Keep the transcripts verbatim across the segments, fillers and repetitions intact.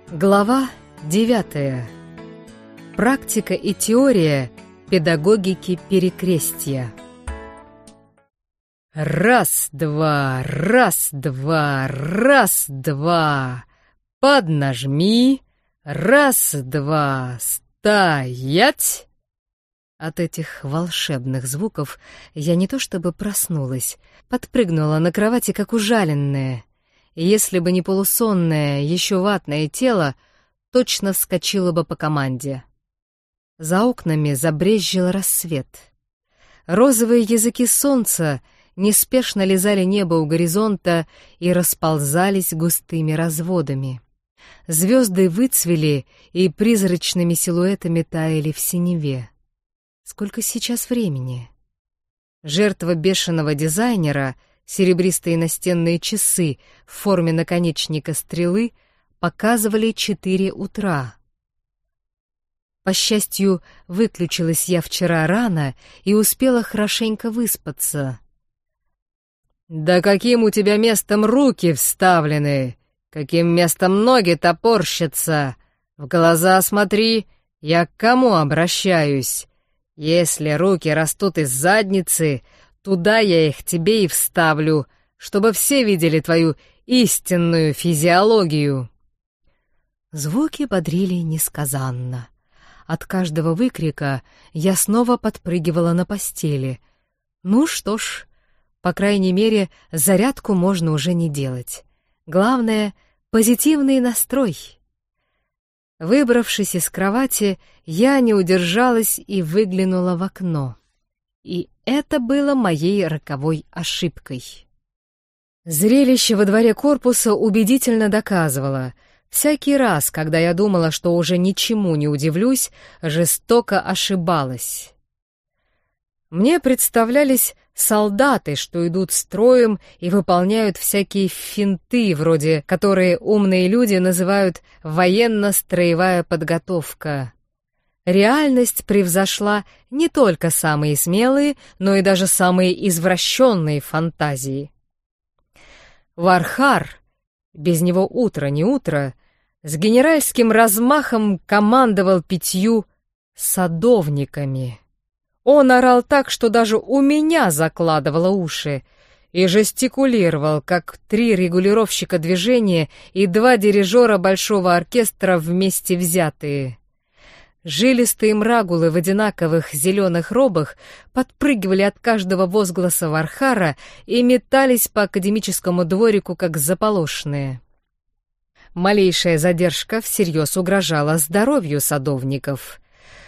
Глава девятая. Практика и теория педагогики перекрестия. Раз-два, раз-два, раз-два. Поднажми. Раз-два, стоять. От этих волшебных звуков я не то чтобы проснулась, подпрыгнула на кровати, как ужаленная. Если бы не полусонное, еще ватное тело, точно вскочило бы по команде. За окнами забрезжил рассвет. Розовые языки солнца неспешно лизали небо у горизонта и расползались густыми разводами. Звезды выцвели и призрачными силуэтами таяли в синеве. Сколько сейчас времени? Жертва бешеного дизайнера, серебристые настенные часы в форме наконечника стрелы, показывали четыре утра. По счастью, выключилась я вчера рано и успела хорошенько выспаться. «Да каким у тебя местом руки вставлены? Каким местом ноги топорщатся? В глаза смотри, я к кому обращаюсь? Если руки растут из задницы, туда я их тебе и вставлю, чтобы все видели твою истинную физиологию». Звуки бодрили несказанно. От каждого выкрика я снова подпрыгивала на постели. Ну что ж, по крайней мере, зарядку можно уже не делать. Главное — позитивный настрой. Выбравшись из кровати, я не удержалась и выглянула в окно. И это было моей роковой ошибкой. Зрелище во дворе корпуса убедительно доказывало: всякий раз, когда я думала, что уже ничему не удивлюсь, жестоко ошибалась. Мне представлялись солдаты, что идут строем и выполняют всякие финты, вроде которые умные люди называют военно-строевая подготовка. Реальность превзошла не только самые смелые, но и даже самые извращенные фантазии. Вархар, без него утро не утро, с генеральским размахом командовал пятью садовниками. Он орал так, что даже у меня закладывало уши, и жестикулировал, как три регулировщика движения и два дирижера большого оркестра вместе взятые. Жилистые мрагулы в одинаковых зеленых робах подпрыгивали от каждого возгласа Вархара и метались по академическому дворику, как заполошные. Малейшая задержка всерьез угрожала здоровью садовников.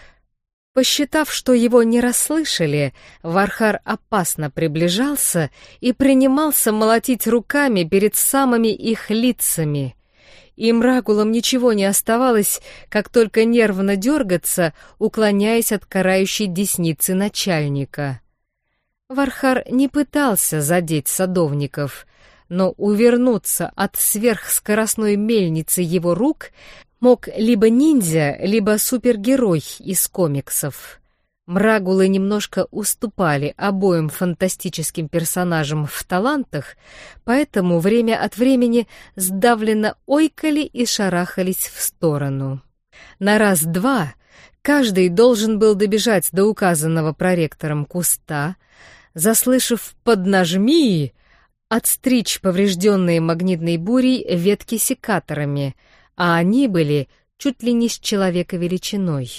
Посчитав, что его не расслышали, Вархар опасно приближался и принимался молотить руками перед самыми их лицами. И мрагулам ничего не оставалось, как только нервно дергаться, уклоняясь от карающей десницы начальника. Вархар не пытался задеть садовников, но увернуться от сверхскоростной мельницы его рук мог либо ниндзя, либо супергерой из комиксов. Мрагулы немножко уступали обоим фантастическим персонажам в талантах, поэтому время от времени сдавленно ойкали и шарахались в сторону. На раз-два каждый должен был добежать до указанного проректором куста, заслышав «поднажми», отстричь поврежденные магнитной бурей ветки секаторами, а они были чуть ли не с человека величиной.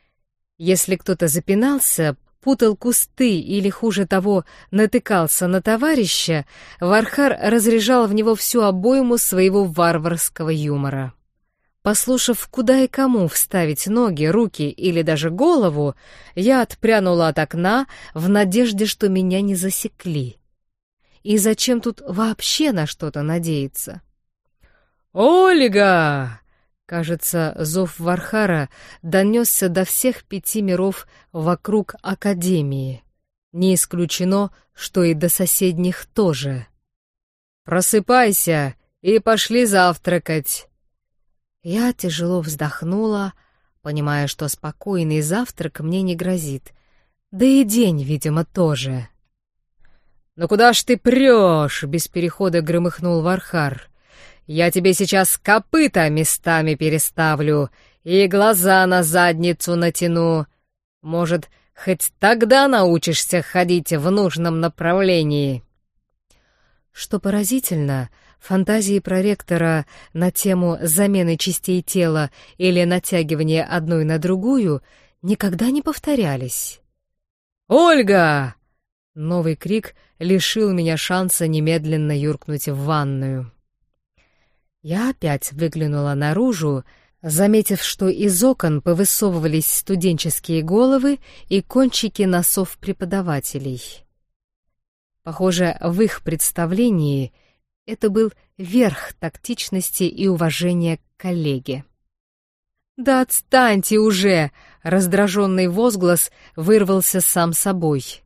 Если кто-то запинался, путал кусты или, хуже того, натыкался на товарища, Вархар разряжал в него всю обойму своего варварского юмора. Послушав, куда и кому вставить ноги, руки или даже голову, я отпрянула от окна в надежде, что меня не засекли. И зачем тут вообще на что-то надеяться? «Ольга!» Кажется, зов Вархара донесся до всех пяти миров вокруг Академии. Не исключено, что и до соседних тоже. «Просыпайся и пошли завтракать!» Я тяжело вздохнула, понимая, что спокойный завтрак мне не грозит. Да и день, видимо, тоже. «Ну куда ж ты прешь?» — без перехода громыхнул Вархар. Я тебе сейчас копыта местами переставлю и глаза на задницу натяну. Может, хоть тогда научишься ходить в нужном направлении». Что поразительно, фантазии проректора на тему замены частей тела или натягивания одной на другую никогда не повторялись. «Ольга!» Новый крик лишил меня шанса немедленно юркнуть в ванную. Я опять выглянула наружу, заметив, что из окон повысовывались студенческие головы и кончики носов преподавателей. Похоже, в их представлении это был верх тактичности и уважения к коллеге. «Да отстаньте уже!» — раздраженный возглас вырвался сам собой.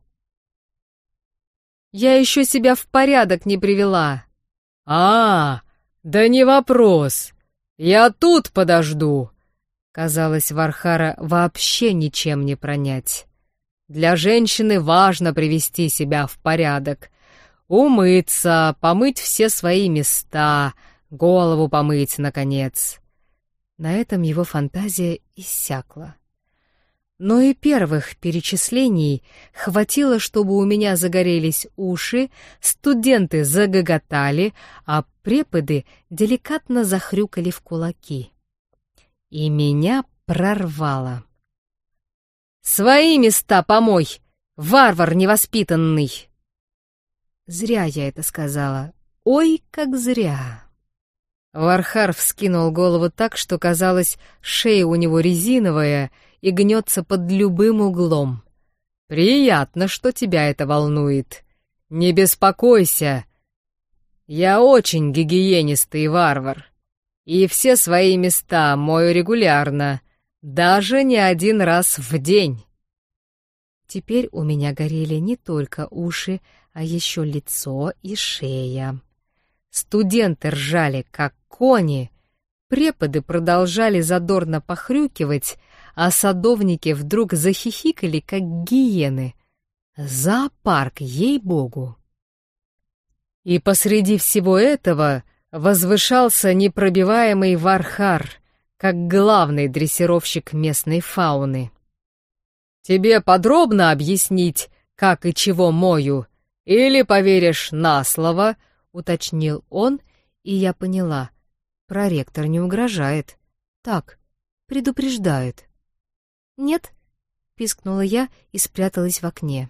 «Я еще себя в порядок не привела!» «А, да не вопрос! Я тут подожду!» Казалось, Вархара вообще ничем не пронять. Для женщины важно привести себя в порядок. Умыться, помыть все свои места, голову помыть, наконец. На этом его фантазия иссякла. Но и первых перечислений хватило, чтобы у меня загорелись уши, студенты загоготали, а преподы деликатно захрюкали в кулаки. И меня прорвало. «Свои места помой, варвар невоспитанный!» Зря я это сказала. Ой, как зря. Вархар вскинул голову так, что, казалось, шея у него резиновая и гнется под любым углом. «Приятно, что тебя это волнует. Не беспокойся. Я очень гигиенистый варвар, и все свои места мою регулярно, даже не один раз в день». Теперь у меня горели не только уши, а еще лицо и шея. Студенты ржали, как кони, преподы продолжали задорно похрюкивать, а садовники вдруг захихикали, как гиены. Зоопарк, ей-богу! И посреди всего этого возвышался непробиваемый Вархар, как главный дрессировщик местной фауны. «Тебе подробно объяснить, как и чего мою, или поверишь на слово?» — уточнил он, и я поняла. Проректор не угрожает. Так, предупреждает. «Нет», — пискнула я и спряталась в окне.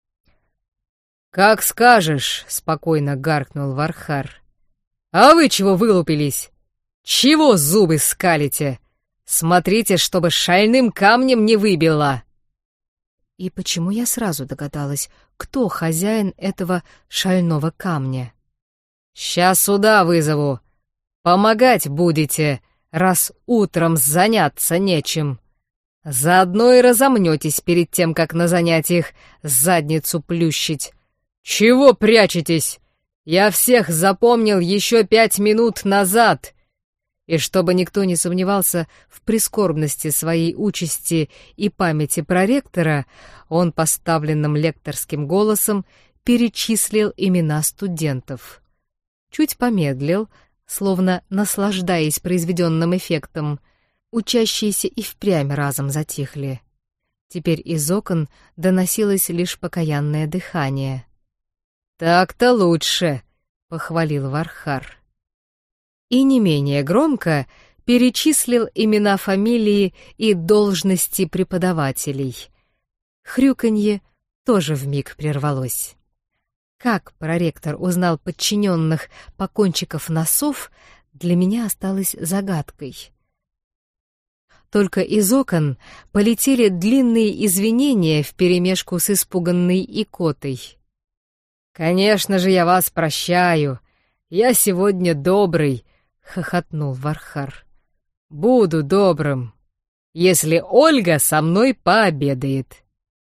«Как скажешь», — спокойно гаркнул Вархар. «А вы чего вылупились? Чего зубы скалите? Смотрите, чтобы шальным камнем не выбило!» И почему я сразу догадалась, кто хозяин этого шального камня? «Сейчас сюда вызову. Помогать будете, раз утром заняться нечем. Заодно и разомнетесь перед тем, как на занятиях задницу плющить. Чего прячетесь? Я всех запомнил еще пять минут назад». И чтобы никто не сомневался в прискорбности своей участи и памяти проректора, он поставленным лекторским голосом перечислил имена студентов. Чуть помедлил, словно наслаждаясь произведенным эффектом. Учащиеся и впрямь разом затихли. Теперь из окон доносилось лишь покаянное дыхание. «Так-то лучше», — похвалил Вархар. И не менее громко перечислил имена, фамилии и должности преподавателей. Хрюканье тоже вмиг прервалось. Как проректор узнал подчиненных по кончиков носов, для меня осталось загадкой. Только из окон полетели длинные извинения вперемешку с испуганной икотой. «Конечно же я вас прощаю. Я сегодня добрый», — хохотнул Вархар. «Буду добрым, если Ольга со мной пообедает».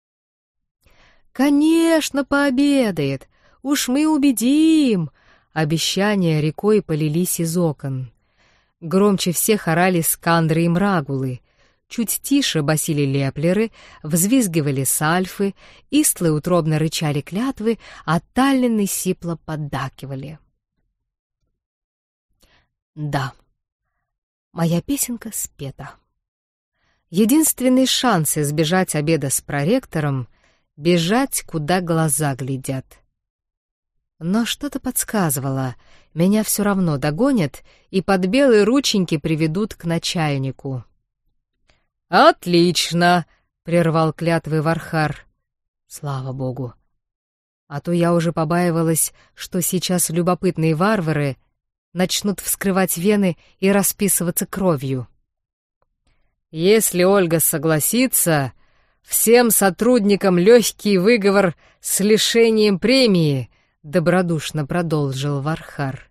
«Конечно, пообедает. Уж мы убедим!» Обещания рекой полились из окон. Громче всех орали скандры и мрагулы. Чуть тише басили леплеры, взвизгивали сальфы, истлы утробно рычали клятвы, а таллины сипло поддакивали. Да, моя песенка спета. Единственный шанс избежать обеда с проректором — бежать, куда глаза глядят. Но что-то подсказывало, меня все равно догонят и под белые рученьки приведут к начальнику. «Отлично!» — прервал клятвы Вархар. Слава богу. А то я уже побаивалась, что сейчас любопытные варвары начнут вскрывать вены и расписываться кровью. «Если Ольга согласится, всем сотрудникам легкий выговор с лишением премии», — добродушно продолжил Вархар.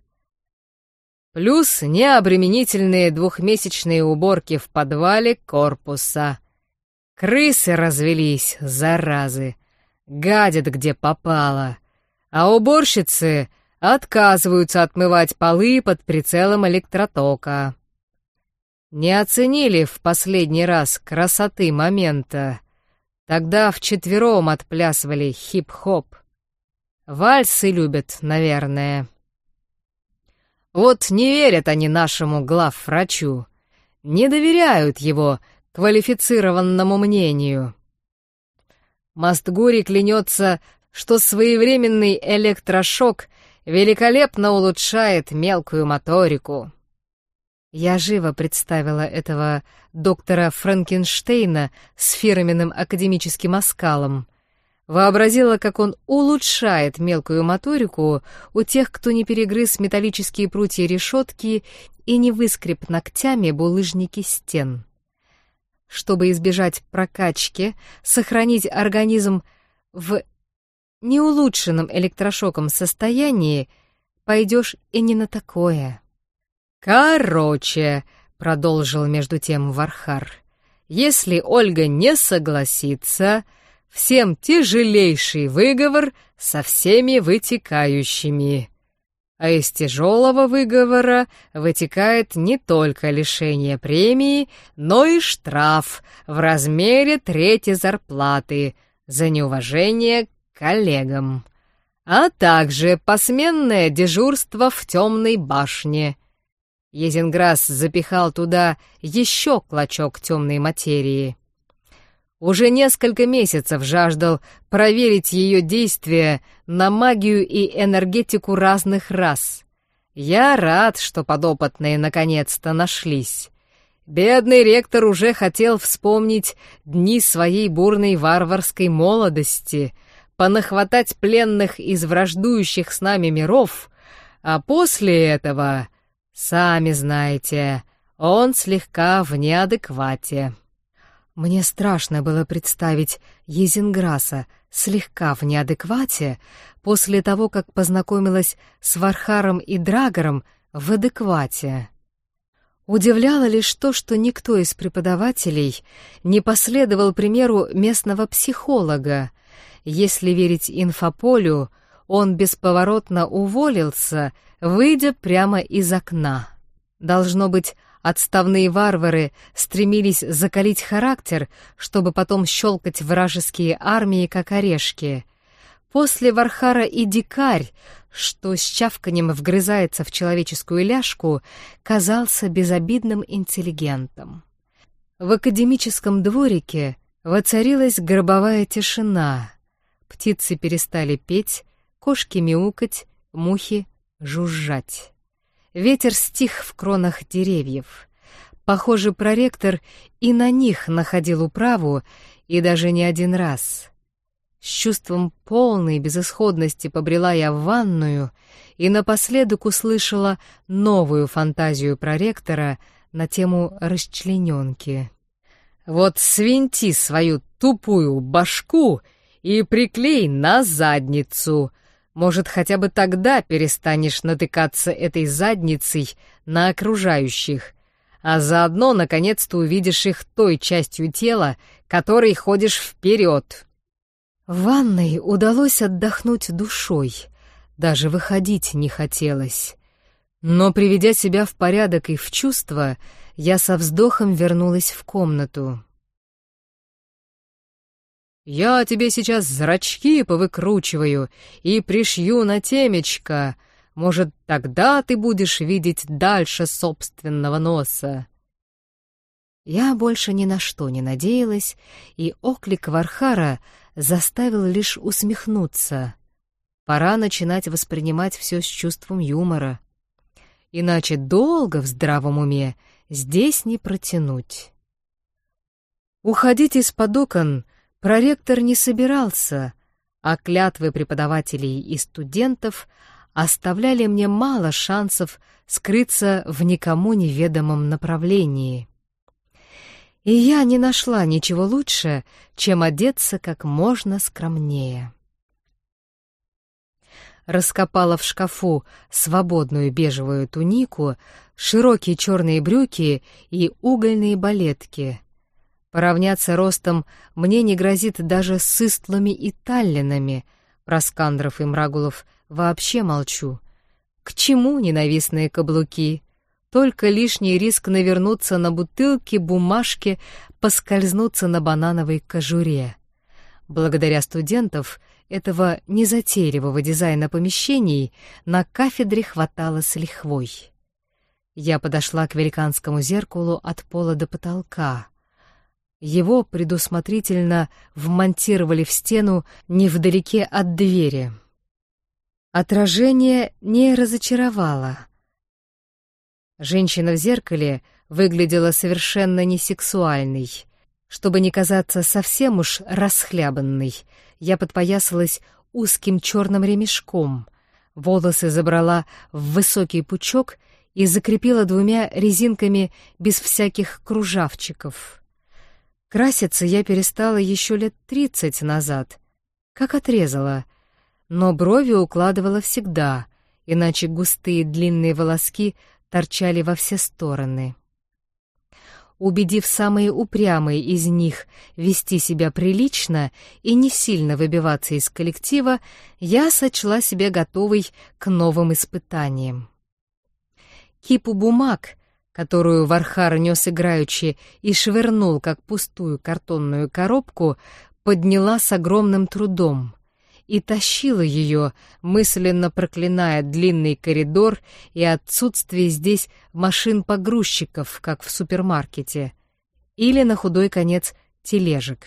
«Плюс необременительные двухмесячные уборки в подвале корпуса. Крысы развелись, заразы, гадят где попало, а уборщицы отказываются отмывать полы под прицелом электротока. Не оценили в последний раз красоты момента, тогда вчетвером отплясывали хип-хоп. Вальсы любят, наверное. Вот не верят они нашему главврачу, не доверяют его квалифицированному мнению. Мастгури клянется, что своевременный электрошок великолепно улучшает мелкую моторику. Я живо представила этого доктора Франкенштейна с фирменным академическим оскалом. Вообразила, как он улучшает мелкую моторику у тех, кто не перегрыз металлические прутья решетки и не выскреб ногтями булыжники стен. Чтобы избежать прокачки, сохранить организм в неулучшенном электрошоком состоянии, пойдешь и не на такое. «Короче», — продолжил между тем Вархар, — «если Ольга не согласится, всем тяжелейший выговор со всеми вытекающими. А из тяжелого выговора вытекает не только лишение премии, но и штраф в размере трети зарплаты за неуважение к коллегам, а также посменное дежурство в темной башне». Езинграсс запихал туда еще клочок темной материи. Уже несколько месяцев жаждал проверить ее действие на магию и энергетику разных рас. Я рад, что подопытные наконец-то нашлись. Бедный ректор уже хотел вспомнить дни своей бурной варварской молодости, понахватать пленных из враждующих с нами миров, а после этого, сами знаете, он слегка в неадеквате. Мне страшно было представить Езинграсса слегка в неадеквате после того, как познакомилась с Вархаром и Драгором в адеквате. Удивляло лишь то, что никто из преподавателей не последовал примеру местного психолога. Если верить инфополю, он бесповоротно уволился, выйдя прямо из окна. Должно быть, отставные варвары стремились закалить характер, чтобы потом щелкать вражеские армии, как орешки. После Вархара и дикарь, что с чавканьем вгрызается в человеческую ляжку, казался безобидным интеллигентом. В академическом дворике воцарилась гробовая тишина. Птицы перестали петь, кошки мяукать, мухи жужжать. Ветер стих в кронах деревьев. Похоже, проректор и на них находил управу, и даже не один раз. С чувством полной безысходности побрела я в ванную и напоследок услышала новую фантазию проректора на тему расчлененки. «Вот свинти свою тупую башку и приклей на задницу. Может, хотя бы тогда перестанешь натыкаться этой задницей на окружающих, а заодно, наконец-то, увидишь их той частью тела, которой ходишь вперед». В ванной удалось отдохнуть душой, даже выходить не хотелось. Но, приведя себя в порядок и в чувство, я со вздохом вернулась в комнату. «Я тебе сейчас зрачки повыкручиваю и пришью на темечко», Может, тогда ты будешь видеть дальше собственного носа». Я больше ни на что не надеялась, и оклик Вархара заставил лишь усмехнуться. Пора начинать воспринимать все с чувством юмора. Иначе долго в здравом уме здесь не протянуть. Уходить из-под окон проректор не собирался, а клятвы преподавателей и студентов оставляли мне мало шансов скрыться в никому неведомом направлении. И я не нашла ничего лучше, чем одеться как можно скромнее. Раскопала в шкафу свободную бежевую тунику, широкие черные брюки и угольные балетки. Поравняться ростом мне не грозит даже с истлами и таллинами, про скандров и мрагулов вообще молчу. К чему ненавистные каблуки? Только лишний риск навернуться на бутылке, бумажке, поскользнуться на банановой кожуре. Благодаря студентов этого незатейливого дизайна помещений на кафедре хватало с лихвой. Я подошла к великанскому зеркалу от пола до потолка. Его предусмотрительно вмонтировали в стену невдалеке от двери. Отражение не разочаровало. Женщина в зеркале выглядела совершенно несексуальной. Чтобы не казаться совсем уж расхлябанной, я подпоясалась узким черным ремешком, волосы забрала в высокий пучок и закрепила двумя резинками без всяких кружавчиков. Краситься я перестала еще лет тридцать назад, как отрезала, но брови укладывала всегда, иначе густые длинные волоски торчали во все стороны. Убедив самые упрямые из них вести себя прилично и не сильно выбиваться из коллектива, я сочла себя готовой к новым испытаниям. Кипу бумаг, которую Вархар нес играючи и швырнул, как пустую картонную коробку, подняла с огромным трудом и тащила ее, мысленно проклиная длинный коридор и отсутствие здесь машин-погрузчиков, как в супермаркете, или, на худой конец, тележек.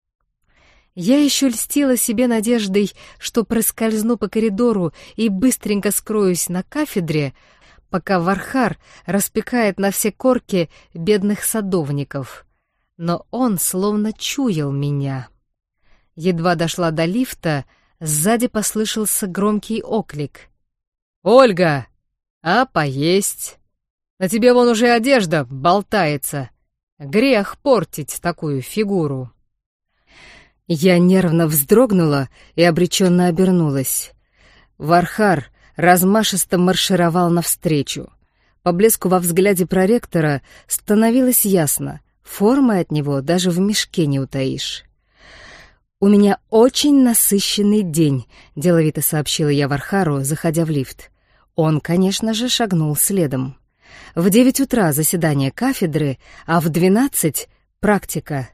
Я еще льстила себе надеждой, что проскользну по коридору и быстренько скроюсь на кафедре, пока Вархар распекает на все корки бедных садовников. Но он словно чуял меня. Едва дошла до лифта, сзади послышался громкий оклик. «Ольга, а поесть? На тебе вон уже одежда болтается. Грех портить такую фигуру». Я нервно вздрогнула и обреченно обернулась. Вархар размашисто маршировал навстречу. По блеску во взгляде проректора становилось ясно, формы от него даже в мешке не утаишь. «У меня очень насыщенный день», — деловито сообщила я Вархару, заходя в лифт. Он, конечно же, шагнул следом. В девять утра заседание кафедры, а в двенадцать — практика.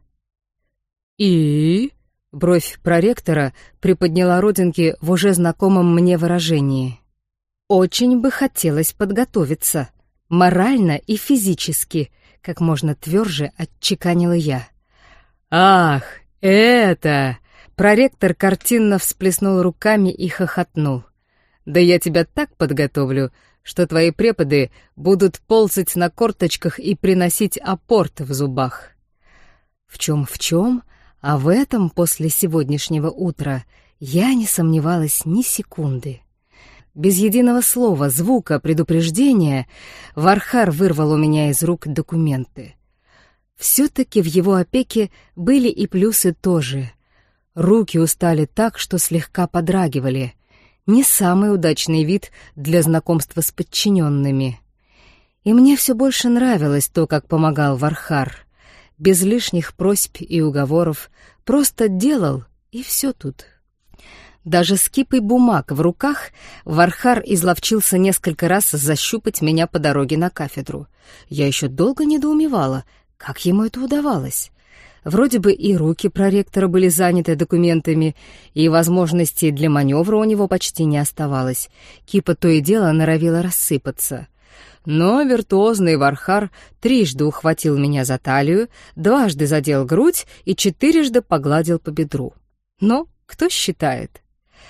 «И?» — бровь проректора приподняла родинки в уже знакомом мне выражении. «Очень бы хотелось подготовиться, морально и физически», — как можно тверже отчеканила я. «Ах, это...» — проректор картинно всплеснул руками и хохотнул. «Да я тебя так подготовлю, что твои преподы будут ползать на корточках и приносить апорт в зубах». В чем в чем, а в этом после сегодняшнего утра я не сомневалась ни секунды. Без единого слова, звука, предупреждения Вархар вырвал у меня из рук документы. Все-таки в его опеке были и плюсы тоже. Руки устали так, что слегка подрагивали. Не самый удачный вид для знакомства с подчиненными. И мне все больше нравилось то, как помогал Вархар. Без лишних просьб и уговоров, просто делал, и все тут. Даже с кипой бумаг в руках Вархар изловчился несколько раз защупать меня по дороге на кафедру. Я еще долго недоумевала, как ему это удавалось. Вроде бы и руки проректора были заняты документами, и возможностей для маневра у него почти не оставалось. Кипа то и дело норовила рассыпаться. Но виртуозный Вархар трижды ухватил меня за талию, дважды задел грудь и четырежды погладил по бедру. Но кто считает?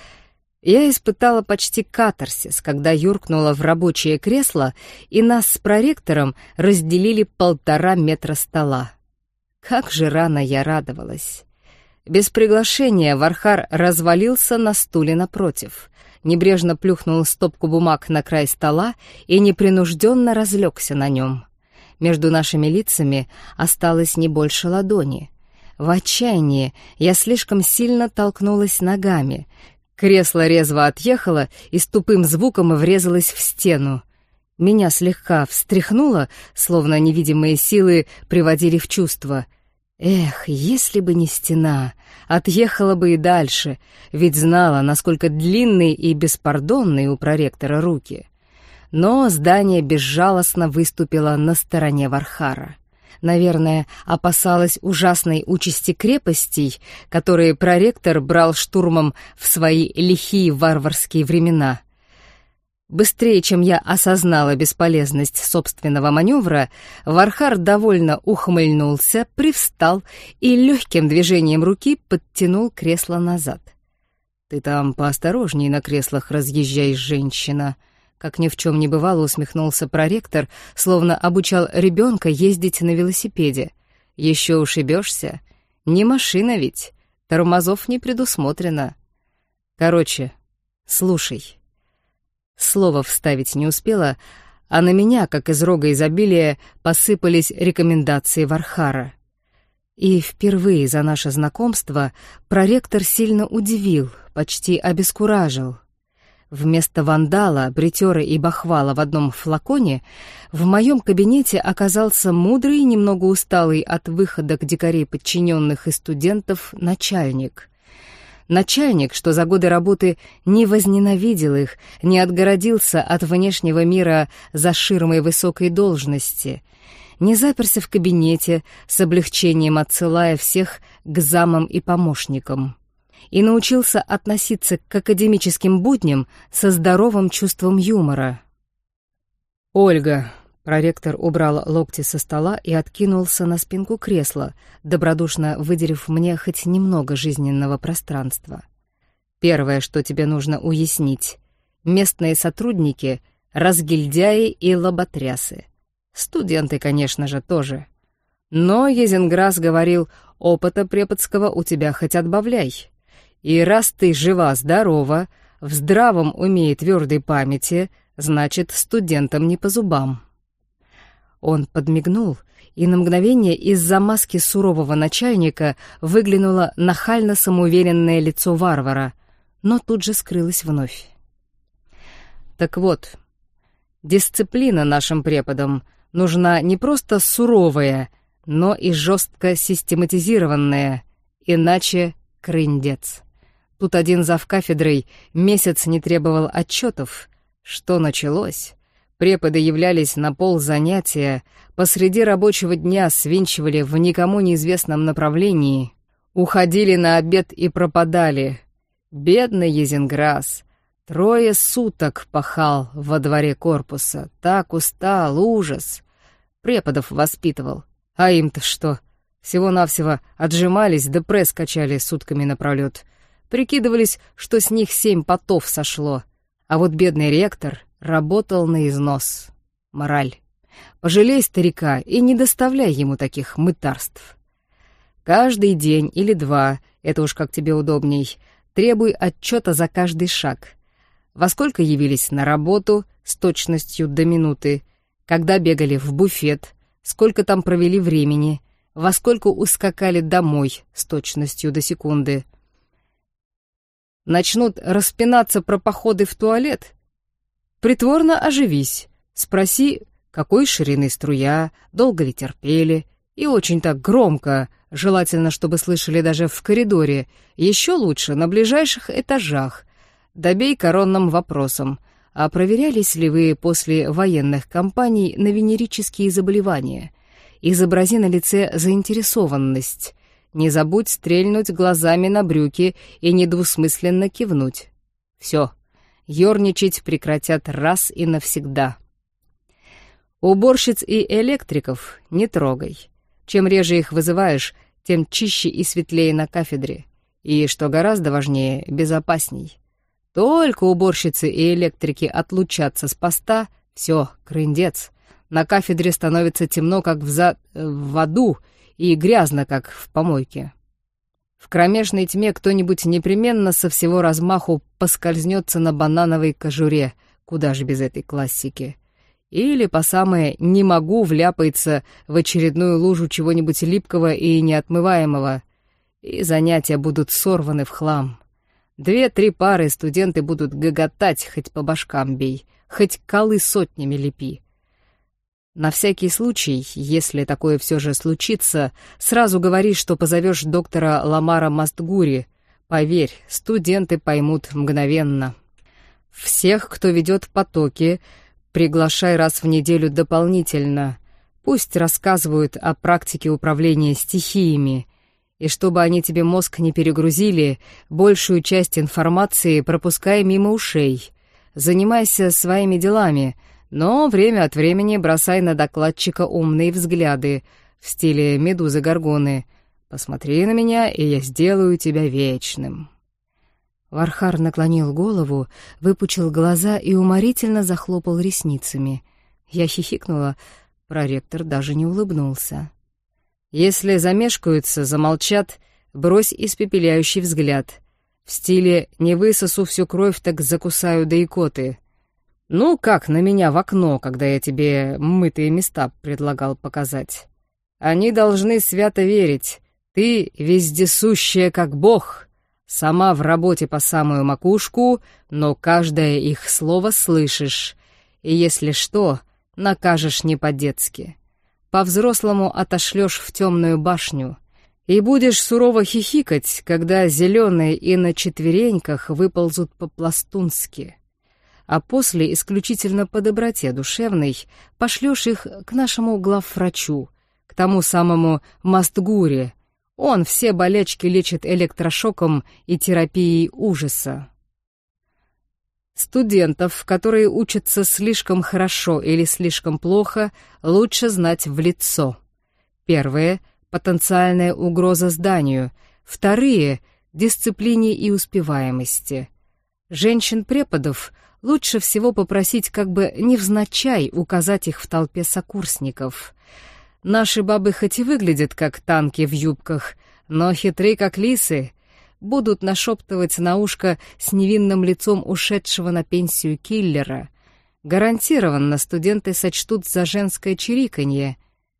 Я испытала почти катарсис, когда юркнула в рабочее кресло, и нас с проректором разделили полтора метра стола. Как же рано я радовалась. Без приглашения Вархар развалился на стуле напротив, небрежно плюхнул стопку бумаг на край стола и непринужденно разлегся на нем. Между нашими лицами осталось не больше ладони. В отчаянии я слишком сильно толкнулась ногами. Кресло резво отъехало и с тупым звуком врезалось в стену. Меня слегка встряхнуло, словно невидимые силы приводили в чувство. Эх, если бы не стена, отъехала бы и дальше, ведь знала, насколько длинные и беспардонные у проректора руки. Но здание безжалостно выступило на стороне Вархара. Наверное, опасалась ужасной участи крепостей, которые проректор брал штурмом в свои лихие варварские времена. Быстрее, чем я осознала бесполезность собственного маневра, Вархар довольно ухмыльнулся, привстал и легким движением руки подтянул кресло назад. «Ты там поосторожней на креслах разъезжай, женщина», — как ни в чем не бывало усмехнулся проректор, словно обучал ребенка ездить на велосипеде. «Еще ушибешься? Не машина ведь, тормозов не предусмотрено. Короче, слушай». Слова вставить не успела, а на меня, как из рога изобилия, посыпались рекомендации Вархара. И впервые за наше знакомство проректор сильно удивил, почти обескуражил. Вместо вандала, бритера и бахвала в одном флаконе в моем кабинете оказался мудрый, немного усталый от выходок дикарей подчиненных и студентов начальник. Начальник, что за годы работы не возненавидел их, не отгородился от внешнего мира за ширмой высокой должности, не заперся в кабинете, с облегчением отсылая всех к замам и помощникам, и научился относиться к академическим будням со здоровым чувством юмора. «Ольга», — проректор убрал локти со стола и откинулся на спинку кресла, добродушно выделив мне хоть немного жизненного пространства. «Первое, что тебе нужно уяснить — местные сотрудники — разгильдяи и лоботрясы. Студенты, конечно же, тоже. Но Езенграс говорил, опыта преподского у тебя хоть отбавляй. И раз ты жива-здорова, в здравом уме и твердой памяти, значит, студентам не по зубам». Он подмигнул, и на мгновение из-за маски сурового начальника выглянуло нахально самоуверенное лицо варвара, но тут же скрылось вновь. «Так вот, дисциплина нашим преподам нужна не просто суровая, но и жестко систематизированная, иначе крындец. Тут один завкафедрой месяц не требовал отчетов. Что началось? Преподы являлись на ползанятия, посреди рабочего дня свинчивали в никому неизвестном направлении, уходили на обед и пропадали. Бедный Езенграс трое суток пахал во дворе корпуса, так устал, ужас. Преподов воспитывал, а им-то что? Всего-навсего отжимались да пресс качали сутками напролёт. Прикидывались, что с них семь потов сошло, а вот бедный ректор работал на износ. Мораль. Пожалей старика и не доставляй ему таких мытарств. Каждый день или два, это уж как тебе удобней, требуй отчета за каждый шаг. Во сколько явились на работу с точностью до минуты, когда бегали в буфет, сколько там провели времени, во сколько ускакали домой с точностью до секунды. Начнут распинаться про походы в туалет? Притворно оживись, спроси, какой ширины струя, долго ли терпели, и очень так громко, желательно, чтобы слышали даже в коридоре, еще лучше на ближайших этажах. Добей коронным вопросом, а проверялись ли вы после военных кампаний на венерические заболевания? Изобрази на лице заинтересованность, не забудь стрельнуть глазами на брюки и недвусмысленно кивнуть. Все, ёрничать прекратят раз и навсегда. Уборщиц и электриков не трогай. Чем реже их вызываешь, тем чище и светлее на кафедре. И, что гораздо важнее, безопасней. Только уборщицы и электрики отлучатся с поста, все, крындец. На кафедре становится темно, как в, за... в аду, и грязно, как в помойке. В кромешной тьме кто-нибудь непременно со всего размаху поскользнется на банановой кожуре, куда же без этой классики. Или, по самое «не могу», вляпается в очередную лужу чего-нибудь липкого и неотмываемого, и занятия будут сорваны в хлам. Две-три пары студенты будут гоготать, хоть по башкам бей, хоть колы сотнями лепи. На всякий случай, если такое все же случится, сразу говори, что позовешь доктора Ламара Мастгури. Поверь, студенты поймут мгновенно. Всех, кто ведет потоки, приглашай раз в неделю дополнительно. Пусть рассказывают о практике управления стихиями. И чтобы они тебе мозг не перегрузили, большую часть информации пропускай мимо ушей. Занимайся своими делами, но время от времени бросай на докладчика умные взгляды в стиле Медузы Горгоны. «Посмотри на меня, и я сделаю тебя вечным». Вархар наклонил голову, выпучил глаза и уморительно захлопал ресницами. Я хихикнула, проректор даже не улыбнулся. «Если замешкаются, замолчат, брось испепеляющий взгляд. В стиле «не высосу всю кровь, так закусаю до икоты». Ну, как на меня в окно, когда я тебе мытые места предлагал показать. Они должны свято верить. Ты вездесущая, как бог, сама в работе по самую макушку, но каждое их слово слышишь. И если что, накажешь не по-детски. По-взрослому отошлешь в темную башню. И будешь сурово хихикать, когда зеленые и на четвереньках выползут по-пластунски. А после, исключительно по доброте душевной, пошлешь их к нашему главврачу, к тому самому Мастгури. Он все болячки лечит электрошоком и терапией ужаса. Студентов, которые учатся слишком хорошо или слишком плохо, лучше знать в лицо. Первое — потенциальная угроза зданию. Вторые — дисциплине и успеваемости. Женщин-преподов лучше всего попросить как бы невзначай указать их в толпе сокурсников. Наши бабы хоть и выглядят как танки в юбках, но хитры как лисы, будут нашептывать на ушко с невинным лицом ушедшего на пенсию киллера. Гарантированно студенты сочтут за женское чириканье.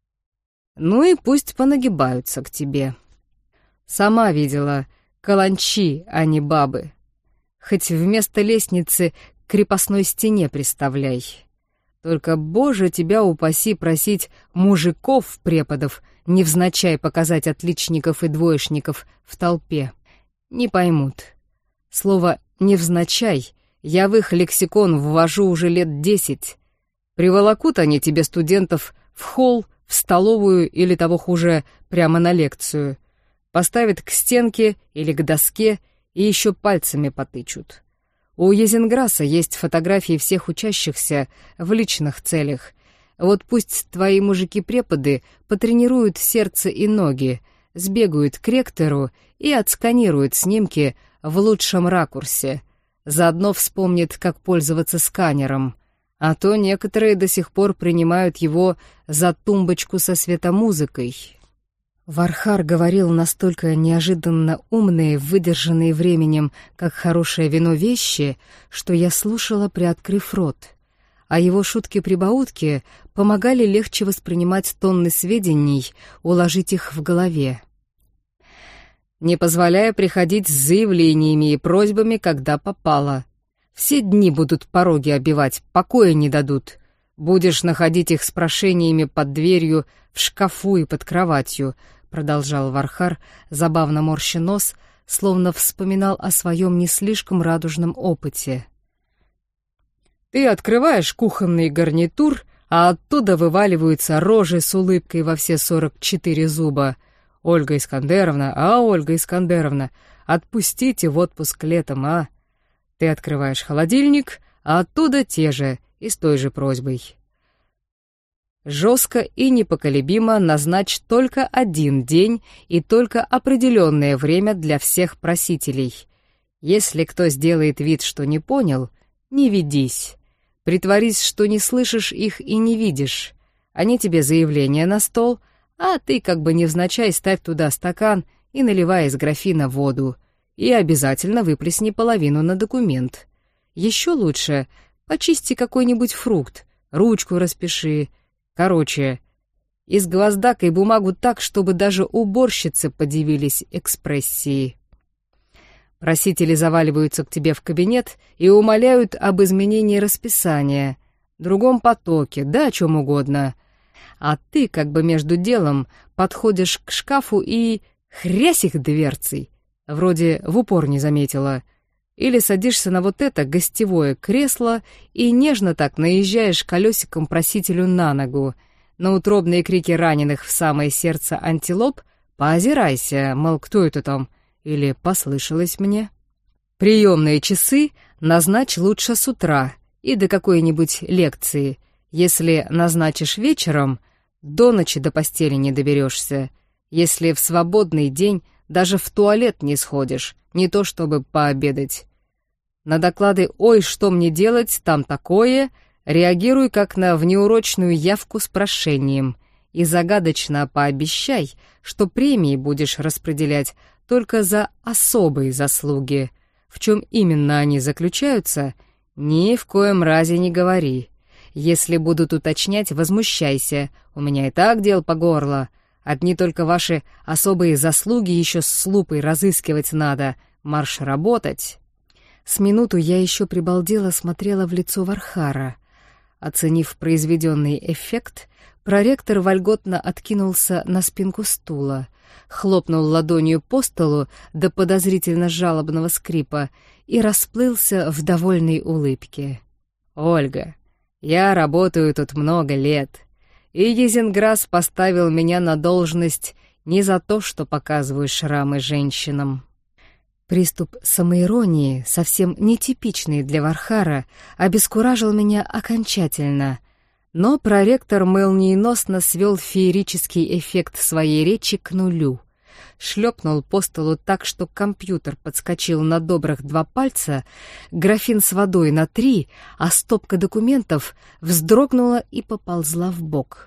Ну и пусть понагибаются к тебе. Сама видела, каланчи, а не бабы. Хоть вместо лестницы к крепостной стене приставляй. Только, Боже, тебя упаси просить мужиков-преподов невзначай показать отличников и двоечников в толпе. Не поймут. Слово «невзначай» я в их лексикон ввожу уже лет десять. Приволокут они тебе студентов в холл, в столовую или того хуже, прямо на лекцию. Поставят к стенке или к доске и еще пальцами потычут. У Езенграсса есть фотографии всех учащихся в личных целях. Вот пусть твои мужики-преподы потренируют сердце и ноги, сбегают к ректору и отсканируют снимки в лучшем ракурсе. Заодно вспомнят, как пользоваться сканером. А то некоторые до сих пор принимают его за тумбочку со светомузыкой. Вархар говорил настолько неожиданно умные, выдержанные временем, как хорошее вино вещи, что я слушала, приоткрыв рот. А его шутки-прибаутки помогали легче воспринимать тонны сведений, уложить их в голове. Не позволяя приходить с заявлениями и просьбами, когда попало. Все дни будут пороги обивать, покоя не дадут. Будешь находить их с прошениями под дверью, в шкафу и под кроватью, продолжал Вархар, забавно морща нос, словно вспоминал о своем не слишком радужном опыте. Ты открываешь кухонный гарнитур, а оттуда вываливаются рожи с улыбкой во все сорок четыре зуба. «Ольга Искандеровна, а, Ольга Искандеровна, отпустите в отпуск летом, а?» Ты открываешь холодильник, а оттуда те же, и с той же просьбой. Жестко и непоколебимо назначь только один день и только определенное время для всех просителей. Если кто сделает вид, что не понял, не ведись. Притворись, что не слышишь их и не видишь. Они тебе заявление на стол, а ты как бы невзначай ставь туда стакан и наливай из графина воду. И обязательно выплесни половину на документ. Еще лучше почисти какой-нибудь фрукт, ручку распиши. Короче, изгвоздакай бумагу так, чтобы даже уборщицы подивились экспрессии. Просители заваливаются к тебе в кабинет и умоляют об изменении расписания, другом потоке, да о чем угодно. А ты как бы между делом подходишь к шкафу и хрясь их дверцей, вроде в упор не заметила, или садишься на вот это гостевое кресло и нежно так наезжаешь колесиком просителю на ногу. На утробные крики раненых в самое сердце антилоп поозирайся, мол, кто это там, или послышалось мне. Приемные часы назначь лучше с утра и до какой-нибудь лекции. Если назначишь вечером, до ночи до постели не доберешься. Если в свободный день даже в туалет не сходишь, не то чтобы пообедать. На доклады «Ой, что мне делать? Там такое» реагируй как на внеурочную явку с прошением и загадочно пообещай, что премии будешь распределять только за особые заслуги. В чем именно они заключаются, ни в коем разе не говори. Если будут уточнять, возмущайся, у меня и так дел по горло. Одни только ваши особые заслуги еще с лупой разыскивать надо, марш работать. С минуту я еще прибалдела смотрела в лицо Вархара. Оценив произведенный эффект, проректор вольготно откинулся на спинку стула, хлопнул ладонью по столу до подозрительно жалобного скрипа и расплылся в довольной улыбке. «Ольга, я работаю тут много лет, и Езенграсс поставил меня на должность не за то, что показываю шрамы женщинам». Приступ самоиронии, совсем нетипичный для Вархара, обескуражил меня окончательно, но проректор молниеносно свел феерический эффект своей речи к нулю. Шлепнул по столу так, что компьютер подскочил на добрых два пальца, графин с водой на три, а стопка документов вздрогнула и поползла вбок.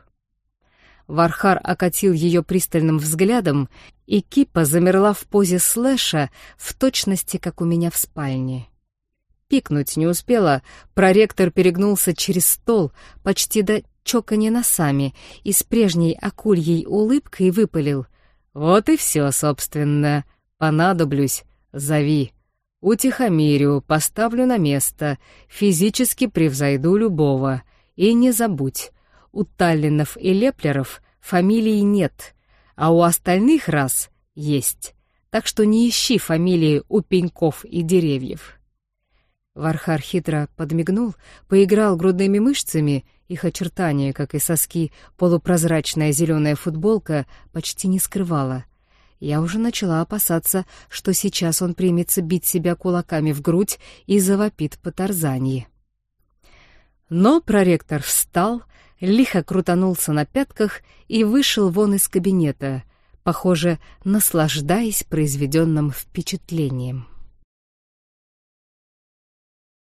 Вархар окатил ее пристальным взглядом, и кипа замерла в позе слэша в точности, как у меня в спальне. Пикнуть не успела, проректор перегнулся через стол почти до чоканья носами и с прежней акульей улыбкой выпалил: «Вот и все, собственно. Понадоблюсь, зови. Утихомирю, поставлю на место, физически превзойду любого. И не забудь, у Таллинов и Леплеров фамилий нет, а у остальных рас есть, так что не ищи фамилии у пеньков и деревьев». Вархар хитро подмигнул, поиграл грудными мышцами, их очертания, как и соски, полупрозрачная зеленая футболка почти не скрывала. Я уже начала опасаться, что сейчас он примется бить себя кулаками в грудь и завопит по тарзанье. Но проректор встал, лихо крутанулся на пятках и вышел вон из кабинета, похоже, наслаждаясь произведенным впечатлением.